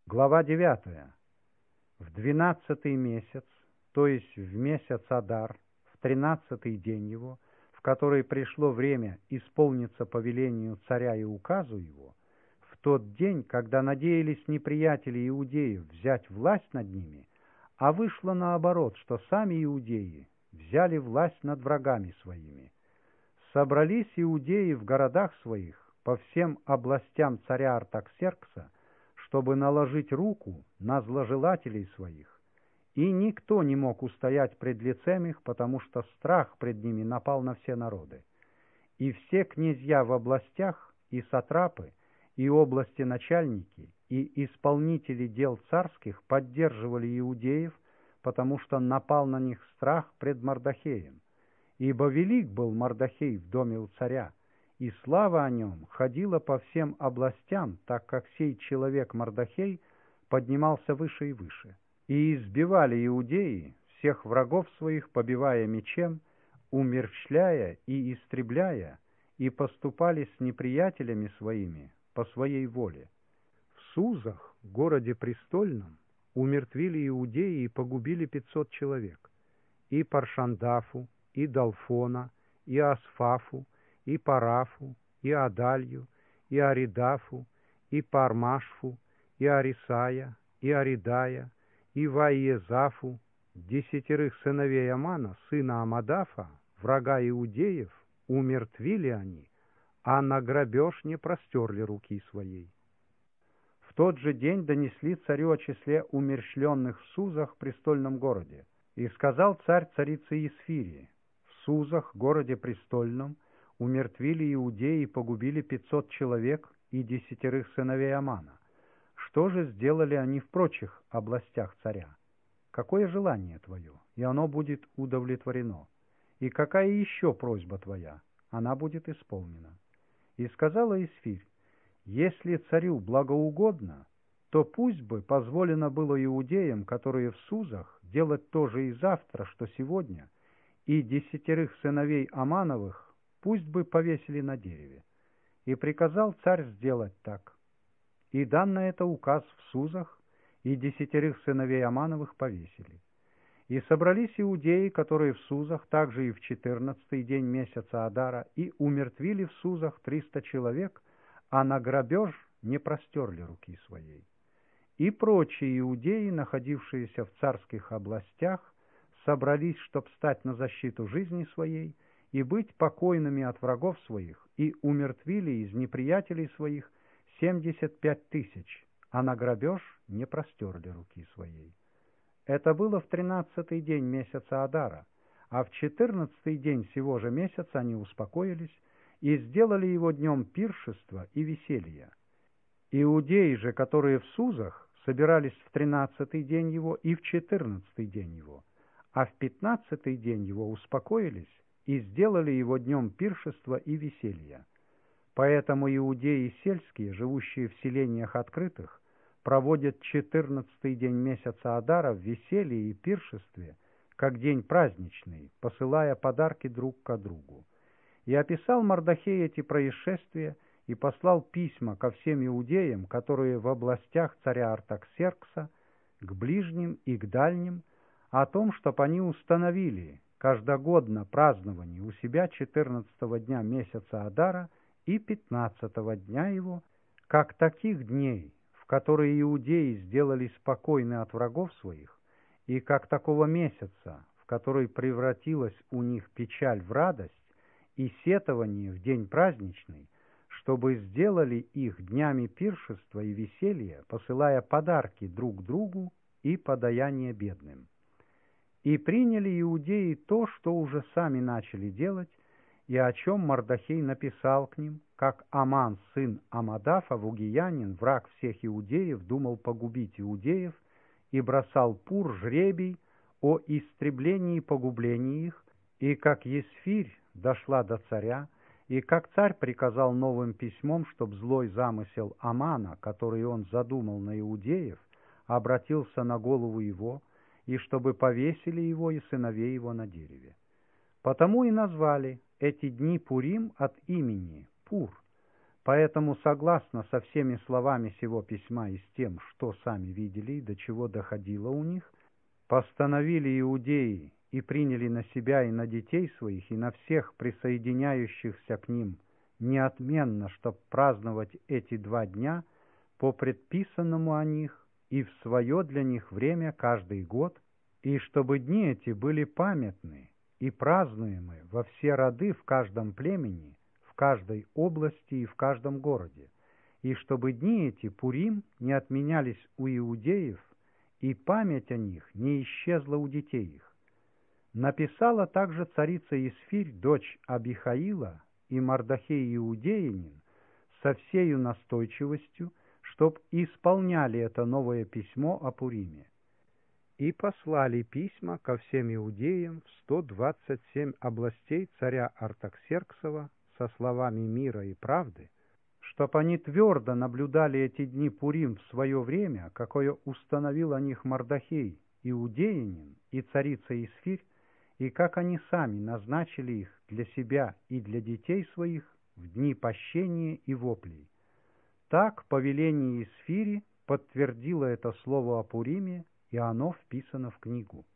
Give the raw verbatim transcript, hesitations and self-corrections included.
Глава девятая. В двенадцатый месяц, то есть в месяц Адар, в тринадцатый день его, в который пришло время исполниться повелению царя и указу его, в тот день, когда надеялись неприятели иудеев взять власть над ними, а вышло наоборот, что сами иудеи взяли власть над врагами своими. Собрались иудеи в городах своих по всем областям царя Артаксеркса, чтобы наложить руку на зложелателей своих, и никто не мог устоять пред лицем их, потому что страх пред ними напал на все народы. И все князья в областях, и сатрапы, и области начальники, и исполнители дел царских поддерживали иудеев, потому что напал на них страх пред Мардохеем. Ибо велик был Мардохей в доме у царя, и слава о нем ходила по всем областям, так как сей человек Мардохей поднимался выше и выше. И избивали иудеи всех врагов своих, побивая мечем, умерщвляя и истребляя, и поступали с неприятелями своими по своей воле. В Сузах, городе престольном, умертвили иудеи и погубили пятьсот человек, и Паршандафу, и Далфона, и Асфафу, и Парафу, и Адалью, и Аридафу, и Пармашфу, и Арисая, и Аридая, и Ваиезафу, десятерых сыновей Амана, сына Амадафа, врага иудеев, умертвили они, а на грабеж не простерли руки своей. В тот же день донесли царю о числе умерщвленных в Сузах в престольном городе. И сказал царь царице Исфирии: в Сузах, городе престольном, умертвили иудеи и погубили пятьсот человек и десятерых сыновей Амана. Что же сделали они в прочих областях царя? Какое желание твое, и оно будет удовлетворено? И какая еще просьба твоя, она будет исполнена? И сказала Исфирь: если царю благоугодно, то пусть бы позволено было иудеям, которые в Сузах, делать то же и завтра, что сегодня, и десятерых сыновей Амановых пусть бы повесили на дереве. И приказал царь сделать так. И дан на это указ в Сузах, и десятерых сыновей Амановых повесили. И собрались иудеи, которые в Сузах, также и в четырнадцатый день месяца Адара, и умертвили в Сузах триста человек, а на грабеж не простерли руки своей. И прочие иудеи, находившиеся в царских областях, собрались, чтоб стать на защиту жизни своей и быть покойными от врагов своих, и умертвили из неприятелей своих семьдесят пять тысяч, а на грабеж не простерли руки своей. Это было в тринадцатый день месяца Адара, а в четырнадцатый день сего же месяца они успокоились и сделали его днем пиршества и веселья. Иудеи же, которые в Сузах, собирались в тринадцатый день его и в четырнадцатый день его, а в пятнадцатый день его успокоились и сделали его днем пиршества и веселья. Поэтому иудеи сельские, живущие в селениях открытых, проводят четырнадцатый день месяца Адара в веселье и пиршестве, как день праздничный, посылая подарки друг ко другу. И описал Мардохей эти происшествия и послал письма ко всем иудеям, которые в областях царя Артаксеркса, к ближним и к дальним, о том, чтоб они установили каждогодно празднование у себя четырнадцатого дня месяца Адара и пятнадцатого дня его, как таких дней, в которые иудеи сделали спокойны от врагов своих, и как такого месяца, в который превратилась у них печаль в радость и сетование в день праздничный, чтобы сделали их днями пиршества и веселья, посылая подарки друг другу и подаяние бедным. И приняли иудеи то, что уже сами начали делать, и о чем Мардохей написал к ним, как Аман, сын Амадафа, вугиянин, враг всех иудеев, думал погубить иудеев и бросал пур, жребий о истреблении и погублении их, и как Есфирь дошла до царя, и как царь приказал новым письмом, чтоб злой замысел Амана, который он задумал на иудеев, обратился на голову его, и чтобы повесили его и сыновей его на дереве. Потому и назвали эти дни Пурим от имени Пур, Поэтому, согласно со всеми словами сего письма и с тем, что сами видели и до чего доходило у них, постановили иудеи и приняли на себя и на детей своих, и на всех присоединяющихся к ним неотменно, чтоб праздновать эти два дня по предписанному о них и в свое для них время каждый год, и чтобы дни эти были памятны и празднуемы во все роды в каждом племени, в каждой области и в каждом городе, и чтобы дни эти Пурим не отменялись у иудеев, и память о них не исчезла у детей их. Написала также царица Исфирь, дочь Абихаила, и Мардахей иудеянин со всею настойчивостью, чтоб исполняли это новое письмо о Пуриме. И послали письма ко всем иудеям в сто двадцать семь областей царя Артаксерксова со словами мира и правды, чтоб они твердо наблюдали эти дни Пурим в свое время, какое установил о них Мардахей, иудеянин и царица Исфирь, и как они сами назначили их для себя и для детей своих в дни пощения и воплей. Так повеление Исфири подтвердило это слово о Пуриме, и оно вписано в книгу.